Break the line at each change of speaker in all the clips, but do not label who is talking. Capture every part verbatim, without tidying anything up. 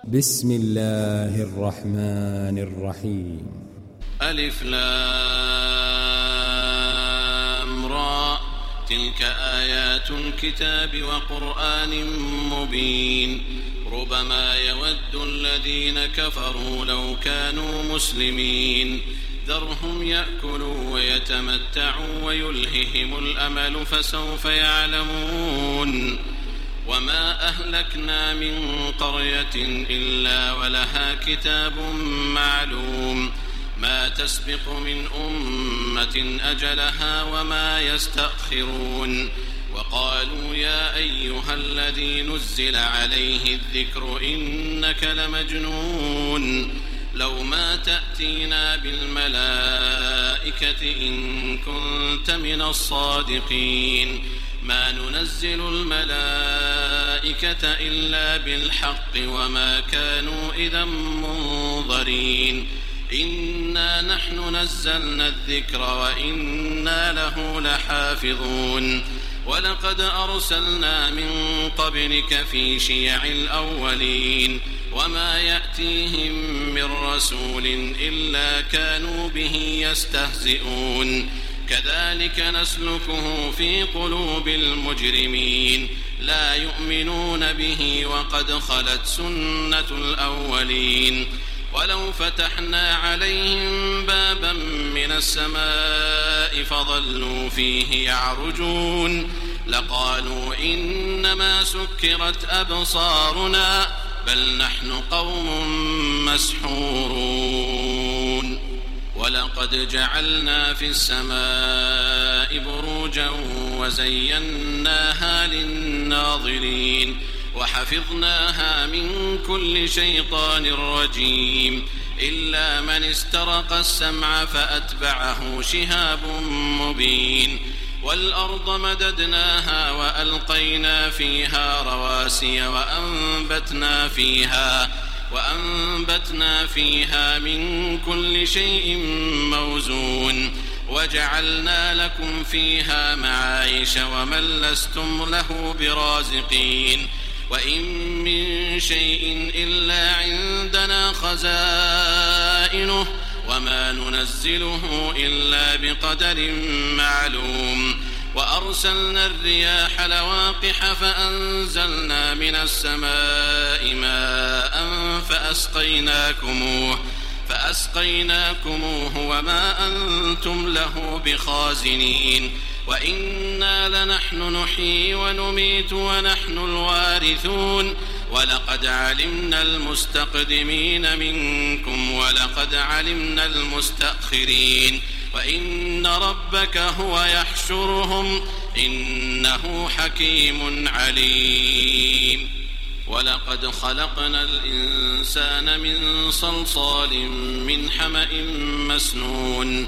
بسم الله الرحمن الرحيم.
ألف لام را، تلك آيات الكتاب وقرآن مبين. ربما يود الذين كفروا لو كانوا مسلمين، ذرهم يأكلوا ويتمتعوا ويلههم الأمل فسوف يعلمون. وما أهلكنا من قرية إلا ولها كتاب معلوم، ما تسبق من أمة أجلها وما يستأخرون. وقالوا يا أيها الذي نزل عليه الذكر إنك لمجنون، لو ما تأتينا بالملائكة إن كنت من الصادقين، ما ننزل الملائكة إلا بالحق وما كانوا إذا منظرين. إنا نحن نزلنا الذكر وإنا له لحافظون. ولقد أرسلنا من قبلك في شيع الأولين، وما يأتيهم من رسول إلا كانوا به يستهزئون. كذلك نسلكه في قلوب المجرمين، لا يؤمنون به وقد خلت سنة الأولين. ولو فتحنا عليهم بابا من السماء فظلوا فيه يعرجون لقالوا إنما سكرت أبصارنا بل نحن قوم مسحورون. ولقد جعلنا في السماء بروجا وزيناها للناظرين وحفظناها من كل شيطان رجيم إلا من استرق السمع فأتبعه شهاب مبين. والأرض مددناها وألقينا فيها رواسي وأنبتنا فيها وأنبتنا فيها من كل شيء موزون وجعلنا لكم فيها معايش ومن لستم له برازقين. وإن من شيء إلا عندنا خزائنه وما ننزله إلا بقدر معلوم. وأرسلنا الرياح لواقح فأنزلنا من السماء ماء فأسقيناكموه فأسقيناكموه وما أنتم له بخازنين. وإنا لنحن نحيي ونميت ونحن الوارثون. ولقد علمنا المستقدمين منكم ولقد علمنا المستأخرين وإن ربك هو يحشرهم إنه حكيم عليم. ولقد خلقنا الإنسان من صلصال من حمأ مسنون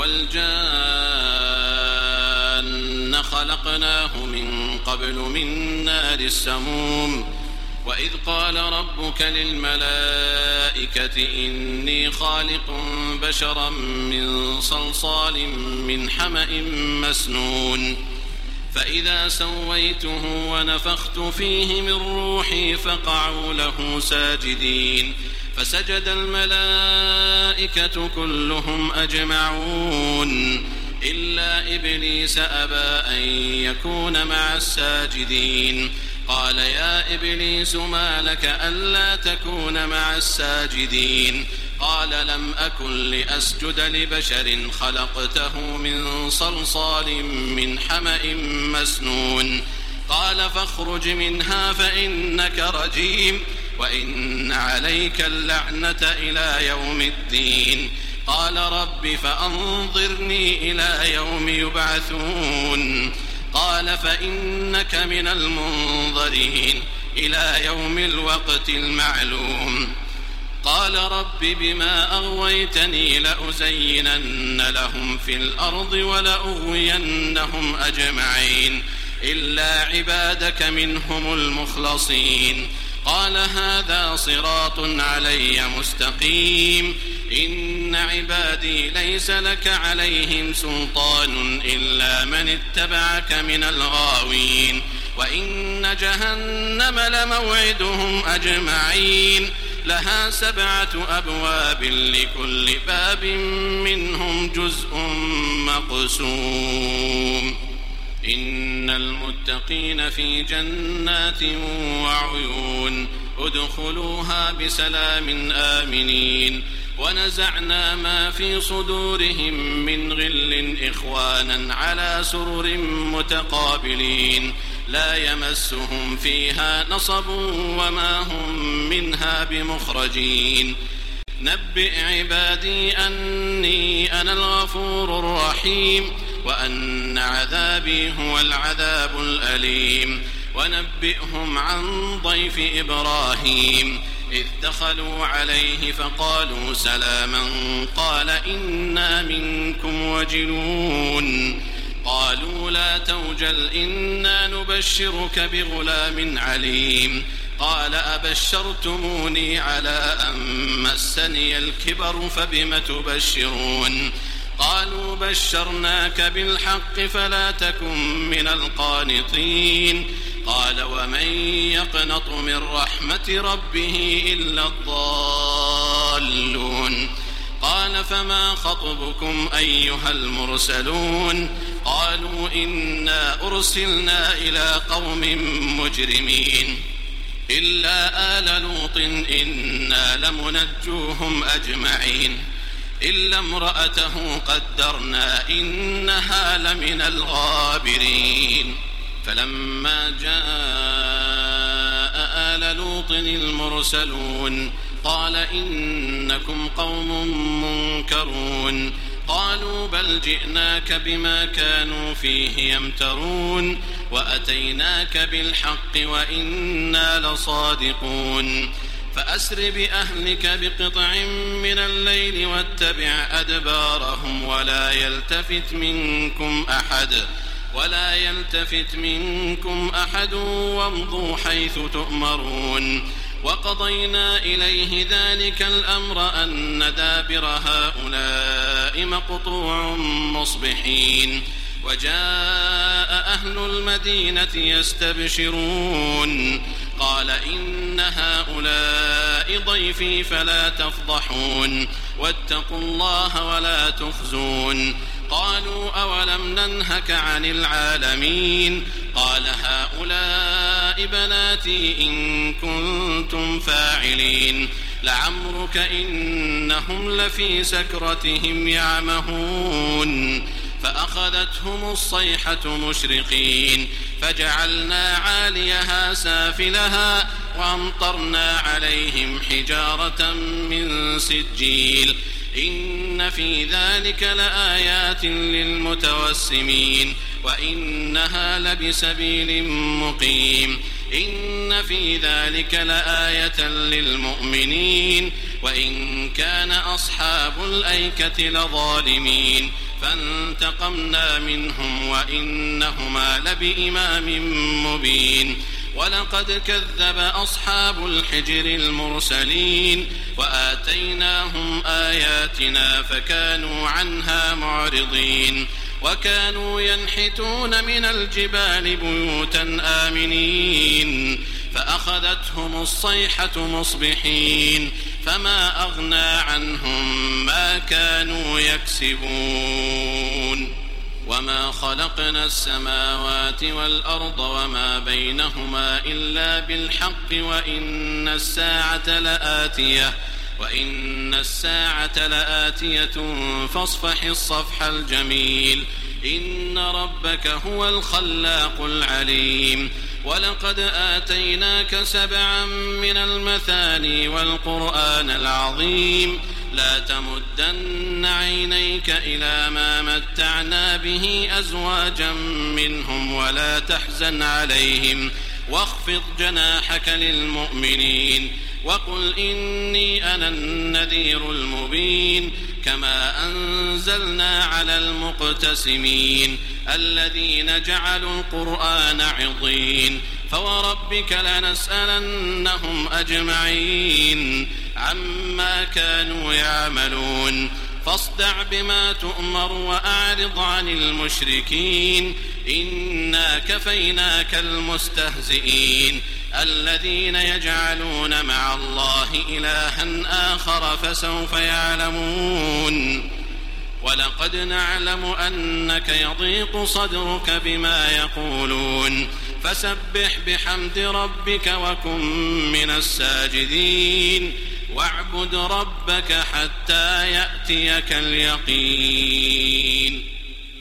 والجان خلقناه من قبل من نار السموم. وإذ قال ربك للملائكة إني خالق بشرا من صلصال من حمأ مسنون فإذا سويته ونفخت فيه من روحي فقعوا له ساجدين فسجد الملائكة كلهم أجمعون إلا إبليس أبى أن يكون مع الساجدين. قال يا إبليس ما لك ألا تكون مع الساجدين؟ قال لم أكن لأسجد لبشر خلقته من صلصال من حمأ مسنون. قال فاخرج منها فإنك رجيم وإن عليك اللعنة إلى يوم الدين. قال رب فأنظرني إلى يوم يبعثون. قال فإنك من المنظرين إلى يوم الوقت المعلوم. قال رب بما أغويتني لأزينن لهم في الأرض ولأغوينهم أجمعين إلا عبادك منهم المخلصين. قال هذا صراط علي مستقيم إن عبادي ليس لك عليهم سلطان إلا من اتبعك من الغاوين وإن جهنم لموعدهم أجمعين لها سبعة أبواب لكل باب منهم جزء مقسوم إن المتقين في جنات وعيون ادخلوها بسلام آمنين ونزعنا ما في صدورهم من غل إخوانا على سرر متقابلين لا يمسهم فيها نصب وما هم منها بمخرجين نبئ عبادي أني أنا الغفور الرحيم وأن عذابي هو العذاب الأليم ونبئهم عن ضيف إبراهيم إذ دخلوا عليه فقالوا سلاما قال إنا منكم وجلون قالوا لا توجل إنا نبشرك بغلام عليم قال أبشرتموني على أن مسني الكبر فبم تبشرون قالوا بشرناك بالحق فلا تكن من القانطين قال ومن يقنط من رحمة ربه إلا الضالون قال فما خطبكم أيها المرسلون قالوا إنا أرسلنا إلى قوم مجرمين إلا آل لوط إنا لمنجوهم أجمعين إلا امرأته قدرنا إنها لمن الغابرين فلما جاء آل لوط المرسلون قال إنكم قوم منكرون قالوا بل جئناك بما كانوا فيه يمترون وأتيناك بالحق وإنا لصادقون فأسر بأهلك بقطع من الليل واتبع أدبارهم ولا يلتفت منكم أحد ولا يلتفت منكم أحد وامضوا حيث تؤمرون وقضينا إليه ذلك الأمر أن دابر هؤلاء مقطوع مصبحين وجاء أهل المدينة يستبشرون قال إن هؤلاء ضيفي فلا تفضحون واتقوا الله ولا تخزون قالوا أولم ننهك عن العالمين قال هؤلاء بناتي إن كنتم فاعلين لعمرك إنهم لفي سكرتهم يعمهون فأخذتهم الصيحة مشرقين فجعلنا عاليها سافلها وأمطرنا عليهم حجارة من سجيل إن في ذلك لآيات للمتوسمين وإنها لبسبيل مقيم إن في ذلك لآية للمؤمنين وإن كان أصحاب الأيكة لظالمين فانتقمنا منهم وإنهما لبإمام مبين ولقد كذب أصحاب الحجر المرسلين وآتيناهم آياتنا فكانوا عنها معرضين وكانوا ينحتون من الجبال بيوتا آمنين فأخذتهم الصيحة مصبحين فما أغنى عنهم ما كانوا يكسبون وما خلقنا السماوات والأرض وما بينهما إلا بالحق وإن الساعة لآتية وإن الساعة لآتية فاصفح الصفح الجميل إن ربك هو الخلاق العليم ولقد آتيناك سبعا من المثاني والقرآن العظيم لا تمدن عينيك إلى ما متعنا به أزواجا منهم ولا تحزن عليهم واخفض جناحك للمؤمنين وقل إني أنا النذير المبين كما أنزلنا على المقتسمين الذين جعلوا القرآن عضين فوربك لنسألنهم أجمعين عما كانوا يعملون فاصدع بما تؤمر وأعرض عن المشركين إنا كفيناك المستهزئين الذين يجعلون مع الله إلها آخر فسوف يعلمون ولقد نعلم أنك يضيق صدرك بما يقولون فسبح بحمد ربك وكن من الساجدين واعبد ربك حتى يأتيك اليقين